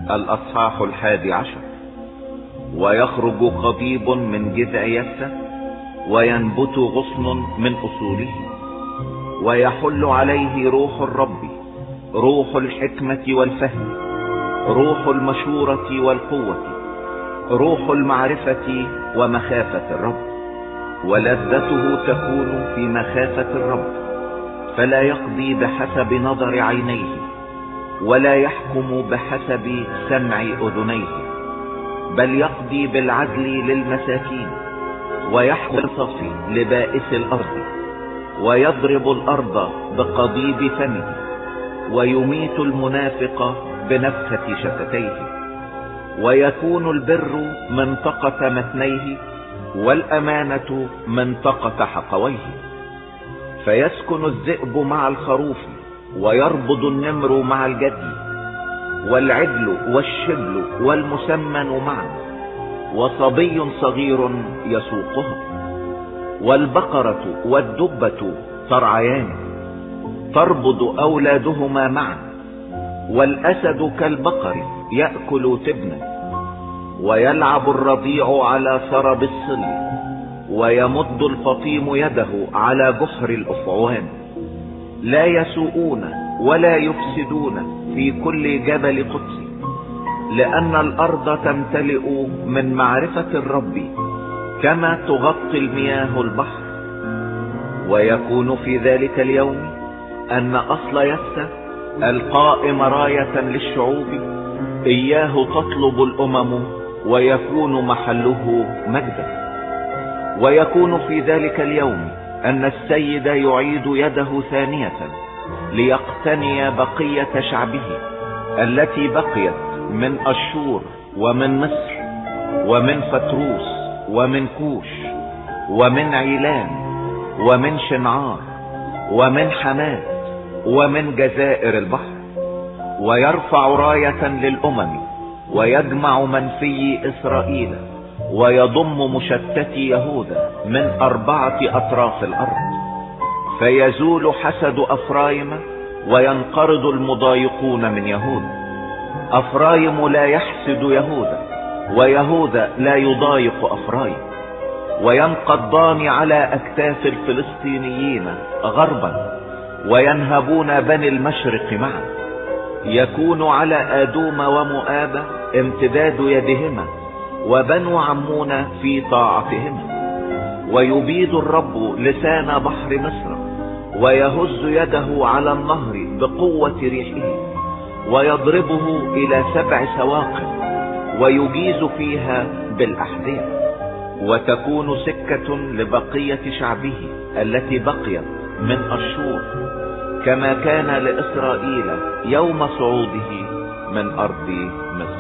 الأصحاح 11. ويخرج قضيب من جذع يسة، وينبت غصن من أصوله، ويحل عليه روح الرب، روح الحكمة والفهم، روح المشورة والقوة، روح المعرفة ومخافة الرب. ولذته تكون في مخافة الرب، فلا يقضي بحسب نظر عينيه، ولا يحكم بحسب سمع أذنيه، بل يقضي بالعدل للمساكين، ويحكم بالصف لبائس الأرض، ويضرب الأرض بقضيب فمه، ويميت المنافق بنفخة شفتيه. ويكون البر منطقة مثنيه، والأمانة منطقة حقويه. فيسكن الذئب مع الخروف، ويربض النمر مع الجدي، والعجل والشبل والمسمن معا، وصبي صغير يسوقها. والبقرة والدبة ترعيان، تربض أولادهما معا، والأسد كالبقر يأكل تبنا. ويلعب الرضيع على سرب الصل، ويمد الفطيم يده على جحر الأفعوان. لا يسوءون ولا يفسدون في كل جبل قدس، لأن الأرض تمتلئ من معرفة الرب كما تغطي المياه البحر. ويكون في ذلك اليوم أن أصل يسة القائم راية للشعوب إياه تطلب الأمم، ويكون محله مجدا. ويكون في ذلك اليوم أن السيد يعيد يده ثانية ليقتني بقية شعبه التي بقيت من أشور ومن مصر ومن فتروس ومن كوش ومن عيلان ومن شنعار ومن حماد ومن جزائر البحر. ويرفع راية للأمم، ويجمع منفي إسرائيل، ويضم مشتتي يهوذا من 4 أطراف الأرض. فيزول حسد أفرايم، وينقرض المضايقون من يهوذا. أفرايم لا يحسد يهوذا، ويهوذا لا يضايق أفرايم. وينقضان على أكتاف الفلسطينيين غربا، وينهبون بني المشرق معا. يكون على آدوم ومؤاب امتداد يدهما، وبنو عمون في طاعتهما. ويبيد الرب لسان بحر مصر، ويهز يده على النهر بقوة ريحه، ويضربه إلى 7 سواق، ويجيز فيها بالأحذية. وتكون سكة لبقية شعبه التي بقيت من أشور، كما كان لإسرائيل يوم صعوده من أرض مصر.